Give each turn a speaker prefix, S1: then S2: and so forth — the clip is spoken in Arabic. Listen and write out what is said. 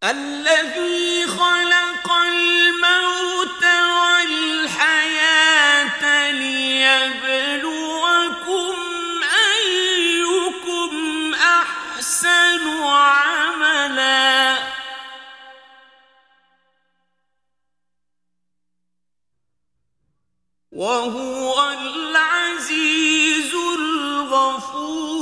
S1: الذي خلق الموت والحياة ليبلوكم أيكم أحسن عملا وهو العزيز الغفور.